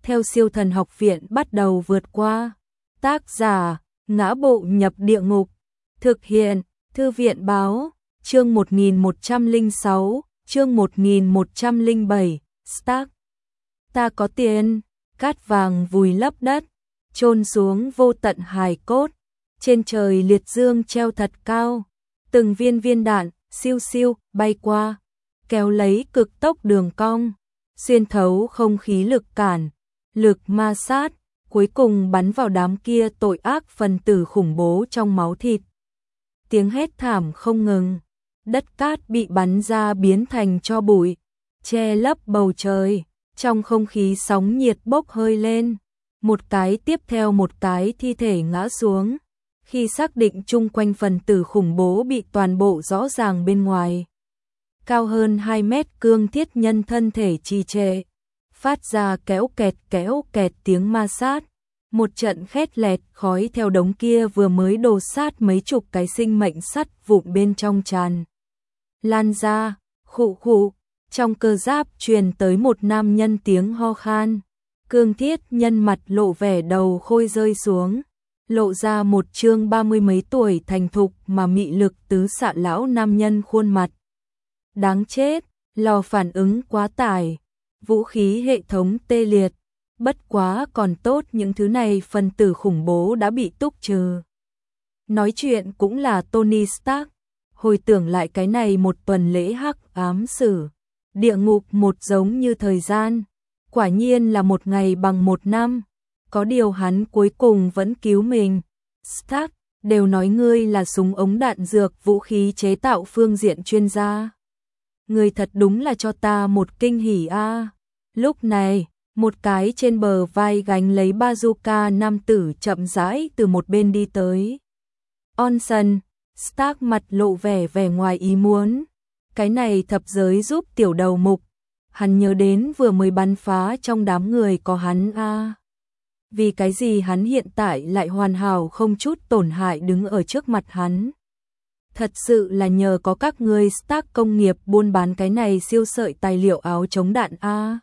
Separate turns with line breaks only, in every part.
theo siêu thần học viện bắt đầu vượt qua. Tác giả, Ngã Bộ Nhập Địa Ngục. Thực hiện, Thư viện Báo, chương 1106, chương 1107, Stark. Ta có tiền, cát vàng vùi lấp đất, chôn xuống vô tận hài cốt, trên trời liệt dương treo thật cao, từng viên viên đạn, siêu siêu, bay qua, kéo lấy cực tốc đường cong, xuyên thấu không khí lực cản, lực ma sát, cuối cùng bắn vào đám kia tội ác phần tử khủng bố trong máu thịt. Tiếng hét thảm không ngừng, đất cát bị bắn ra biến thành tro bụi, che lấp bầu trời, trong không khí sóng nhiệt bốc hơi lên, một cái tiếp theo một cái thi thể ngã xuống, khi xác định chung quanh phần tử khủng bố bị toàn bộ rõ ràng bên ngoài. Cao hơn 2 mét cương thiết nhân thân thể trì trệ, phát ra kéo kẹt tiếng ma sát. Một trận khét lẹt khói theo đống kia vừa mới đổ sát mấy chục cái sinh mệnh sắt vụn bên trong tràn lan ra, khụ khụ, trong cơ giáp truyền tới một nam nhân tiếng ho khan. Cương thiết nhân mặt lộ vẻ đầu khôi rơi xuống, lộ ra một trương 30 mấy tuổi thành thục mà mị lực tứ xạ lão nam nhân khuôn mặt. Đáng chết, lò phản ứng quá tải, vũ khí hệ thống tê liệt. Bất quá còn tốt những thứ này phần tử khủng bố đã bị túc trừ. Nói chuyện cũng là Tony Stark, hồi tưởng lại cái này một tuần lễ hắc ám sử. Địa ngục một giống như thời gian, quả nhiên là một ngày bằng một năm. Có điều hắn cuối cùng vẫn cứu mình. Stark, đều nói ngươi là súng ống đạn dược vũ khí chế tạo phương diện chuyên gia. Ngươi thật đúng là cho ta một kinh hỉ a. Lúc này, một cái trên bờ vai gánh lấy bazooka nam tử chậm rãi từ một bên đi tới. Onson, Stark mặt lộ vẻ ngoài ý muốn. Cái này thập giới giúp tiểu đầu mục. Hắn nhớ đến vừa mới bắn phá trong đám người có hắn a. Vì cái gì hắn hiện tại lại hoàn hảo không chút tổn hại đứng ở trước mặt hắn. Thật sự là nhờ có các ngươi Stark công nghiệp buôn bán cái này siêu sợi tài liệu áo chống đạn a.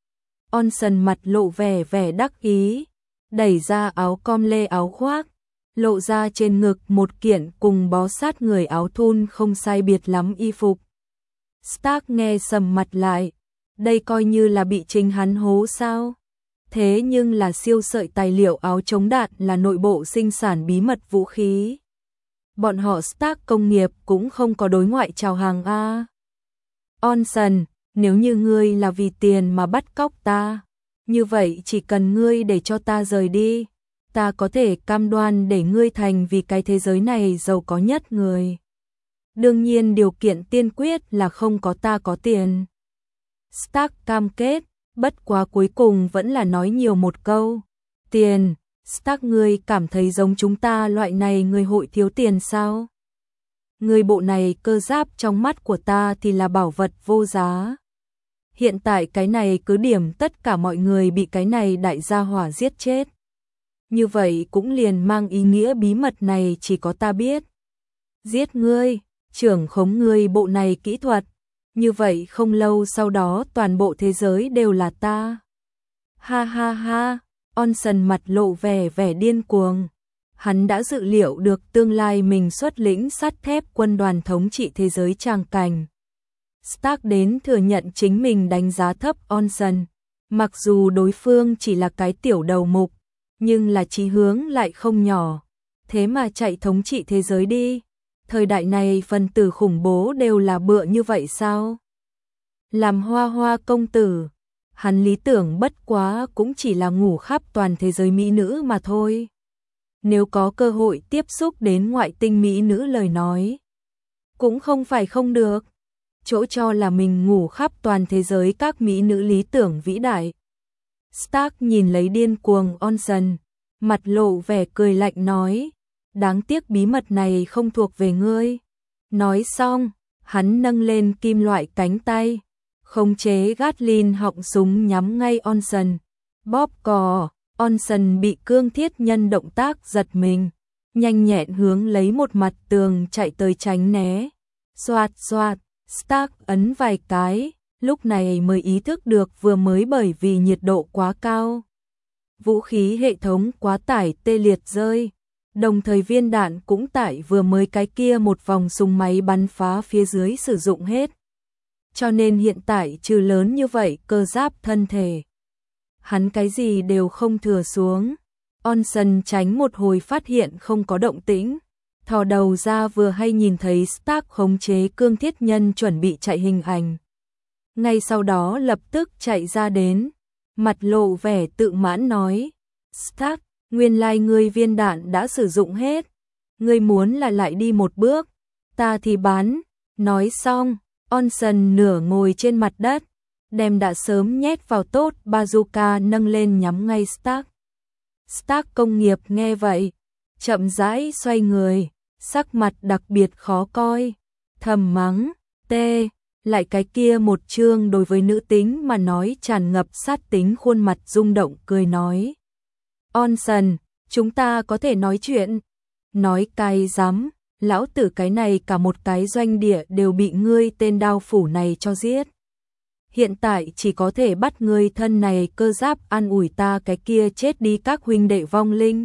Onson mặt lộ vẻ đắc ý, đẩy ra áo com lê áo khoác, lộ ra trên ngực một kiện cùng bó sát người áo thun không sai biệt lắm y phục. Stark nghe sầm mặt lại, đây coi như là bị chính hắn hố sao? Thế nhưng là siêu sợi tài liệu áo chống đạn là nội bộ sinh sản bí mật vũ khí. Bọn họ Stark công nghiệp cũng không có đối ngoại chào hàng a. Onson, nếu như ngươi là vì tiền mà bắt cóc ta, như vậy chỉ cần ngươi để cho ta rời đi, ta có thể cam đoan để ngươi thành vì cái thế giới này giàu có nhất người. Đương nhiên điều kiện tiên quyết là không có ta có tiền. Stark cam kết, bất quá cuối cùng vẫn là nói nhiều một câu. Tiền, Stark ngươi cảm thấy giống chúng ta loại này người hội thiếu tiền sao? Người bộ này cơ giáp trong mắt của ta thì là bảo vật vô giá. Hiện tại cái này cứ điểm tất cả mọi người bị cái này đại gia hỏa giết chết. Như vậy cũng liền mang ý nghĩa bí mật này chỉ có ta biết. Giết ngươi, trưởng khống ngươi bộ này kỹ thuật. Như vậy không lâu sau đó toàn bộ thế giới đều là ta. Ha ha ha, Onson mặt lộ vẻ điên cuồng. Hắn đã dự liệu được tương lai mình xuất lĩnh sắt thép quân đoàn thống trị thế giới tràng cảnh. Stark đến thừa nhận chính mình đánh giá thấp Onson. Mặc dù đối phương chỉ là cái tiểu đầu mục, nhưng là chí hướng lại không nhỏ. Thế mà chạy thống trị thế giới đi. Thời đại này phần tử khủng bố đều là bựa như vậy sao? Làm hoa công tử, hắn lý tưởng bất quá cũng chỉ là ngủ khắp toàn thế giới mỹ nữ mà thôi. Nếu có cơ hội tiếp xúc đến ngoại tinh mỹ nữ lời nói, cũng không phải không được. Chỗ cho là mình ngủ khắp toàn thế giới các mỹ nữ lý tưởng vĩ đại. Stark nhìn lấy điên cuồng Onson, mặt lộ vẻ cười lạnh nói, đáng tiếc bí mật này không thuộc về ngươi. Nói xong, hắn nâng lên kim loại cánh tay, khống chế Gatling họng súng nhắm ngay Onson. Bóp cò, Onson bị cương thiết nhân động tác giật mình, nhanh nhẹn hướng lấy một mặt tường chạy tới tránh né. Xoạt xoạt, Stark ấn vài cái, lúc này mới ý thức được vừa mới bởi vì nhiệt độ quá cao, vũ khí hệ thống quá tải tê liệt rơi. Đồng thời viên đạn cũng tại vừa mới cái kia một vòng súng máy bắn phá phía dưới sử dụng hết. Cho nên hiện tại trừ lớn như vậy cơ giáp thân thể, hắn cái gì đều không thừa xuống. Onson tránh một hồi phát hiện không có động tĩnh, thò đầu ra vừa hay nhìn thấy Stark khống chế cương thiết nhân chuẩn bị chạy hình ảnh. Ngay sau đó lập tức chạy ra đến, mặt lộ vẻ tự mãn nói, Stark, nguyên lai ngươi viên đạn đã sử dụng hết, ngươi muốn là lại đi một bước, ta thì bán. Nói xong, Onson nửa ngồi trên mặt đất, đem đã sớm nhét vào tốt bazooka nâng lên nhắm ngay Stark. Stark công nghiệp nghe vậy, chậm rãi xoay người, sắc mặt đặc biệt khó coi, thầm mắng, tê, lại cái kia một chương đối với nữ tính mà nói tràn ngập sát tính khuôn mặt rung động cười nói. Onson, chúng ta có thể nói chuyện. Nói cay rắm, lão tử cái này cả một cái doanh địa đều bị ngươi tên đao phủ này cho giết. Hiện tại chỉ có thể bắt ngươi thân này cơ giáp an ủi ta cái kia chết đi các huynh đệ vong linh.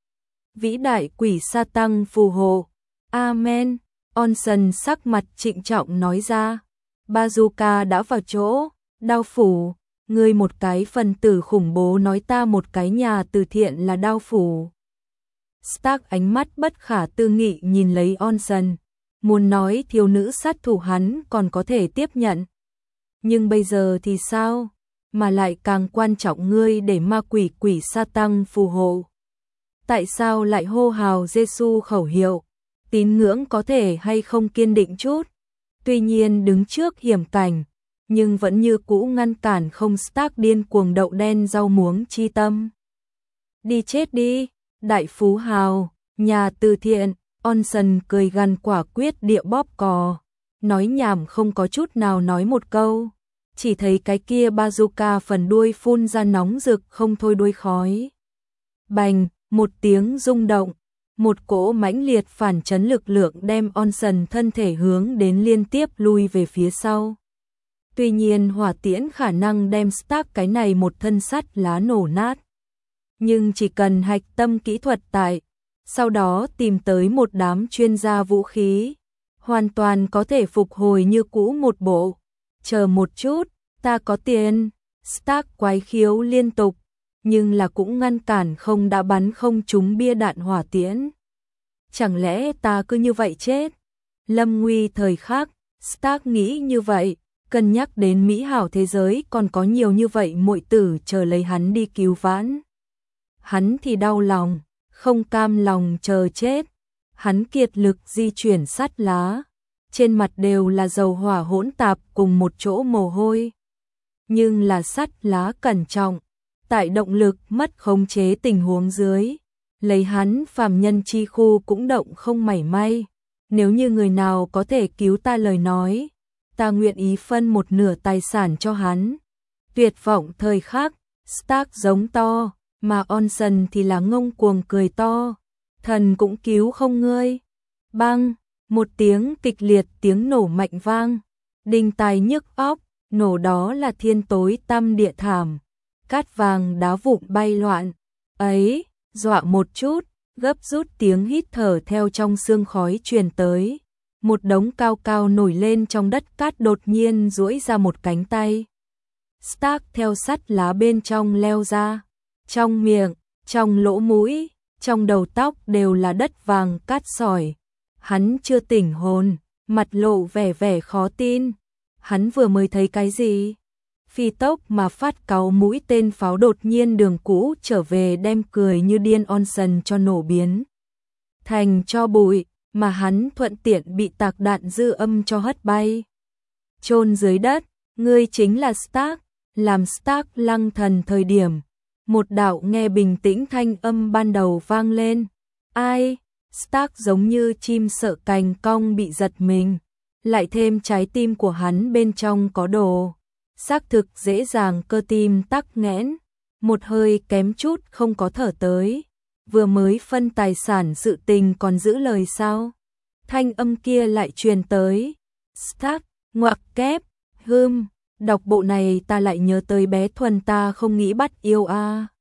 Vĩ đại quỷ sa tăng phù hộ. Amen. Onson sắc mặt trịnh trọng nói ra. Bazooka đã vào chỗ, đao phủ, ngươi một cái phần tử khủng bố nói ta một cái nhà từ thiện là đao phủ. Stark ánh mắt bất khả tư nghị nhìn lấy Onson, muốn nói thiếu nữ sát thủ hắn còn có thể tiếp nhận. Nhưng bây giờ thì sao? Mà lại càng quan trọng ngươi để ma quỷ quỷ sa tăng phù hộ. Tại sao lại hô hào Giêsu khẩu hiệu? Tín ngưỡng có thể hay không kiên định chút? Tuy nhiên đứng trước hiểm cảnh, nhưng vẫn như cũ ngăn cản không Stark điên cuồng đậu đen rau muống chi tâm. Đi chết đi, đại phú hào, nhà từ thiện. Onson cười gằn quả quyết địa bóp cò, nói nhảm không có chút nào nói một câu, chỉ thấy cái kia bazooka phần đuôi phun ra nóng rực không thôi đuôi khói. Bành, một tiếng rung động, một cỗ mãnh liệt phản chấn lực lượng đem Onson thân thể hướng đến liên tiếp lui về phía sau. Tuy nhiên hỏa tiễn khả năng đem Stark cái này một thân sắt lá nổ nát. Nhưng chỉ cần hạch tâm kỹ thuật tại, sau đó tìm tới một đám chuyên gia vũ khí, hoàn toàn có thể phục hồi như cũ một bộ. Chờ một chút, ta có tiền. Stark quái khiếu liên tục, nhưng là cũng ngăn cản không đã bắn không trúng bia đạn hỏa tiễn. Chẳng lẽ ta cứ như vậy chết? Lâm nguy thời khắc, Stark nghĩ như vậy, cân nhắc đến mỹ hảo thế giới còn có nhiều như vậy muội tử chờ lấy hắn đi cứu vãn. Hắn thì đau lòng, không cam lòng chờ chết. Hắn kiệt lực di chuyển sắt lá, trên mặt đều là dầu hỏa hỗn tạp cùng một chỗ mồ hôi. Nhưng là sắt lá cẩn trọng, tại động lực mất khống chế tình huống dưới, lấy hắn phàm nhân chi khu cũng động không mảy may. Nếu như người nào có thể cứu ta lời nói, ta nguyện ý phân một nửa tài sản cho hắn. Tuyệt vọng thời khắc, Stark giống to, mà Onson thì là ngông cuồng cười to. Thần cũng cứu không ngươi. Bang, một tiếng kịch liệt tiếng nổ mạnh vang, đinh tai nhức óc, nổ đó là thiên tối tăm địa thảm, cát vàng đá vụn bay loạn. Ấy, dọa một chút, gấp rút tiếng hít thở theo trong sương khói truyền tới. Một đống cao cao nổi lên trong đất cát đột nhiên duỗi ra một cánh tay. Stark theo sắt lá bên trong leo ra, trong miệng, trong lỗ mũi, trong đầu tóc đều là đất vàng cát sỏi. Hắn chưa tỉnh hồn, mặt lộ vẻ vẻ khó tin. Hắn vừa mới thấy cái gì? Phi tốc mà phát cáu mũi tên pháo đột nhiên đường cũ trở về đem cười như điên Onson cho nổ biến thành tro bụi, mà hắn thuận tiện bị tạc đạn dư âm cho hất bay. Chôn dưới đất, ngươi chính là Stark. Làm Stark lăng thần thời điểm, một đạo nghe bình tĩnh thanh âm ban đầu vang lên. Ai? Stark giống như chim sợ cành cong bị giật mình, lại thêm trái tim của hắn bên trong có đồ. Xác thực dễ dàng cơ tim tắc nghẽn, một hơi kém chút không có thở tới. Vừa mới phân tài sản sự tình còn giữ lời sao? Thanh âm kia lại truyền tới. Stark, ngoặc kép, đọc bộ này ta lại nhớ tới bé Thuần ta không nghĩ bắt yêu a.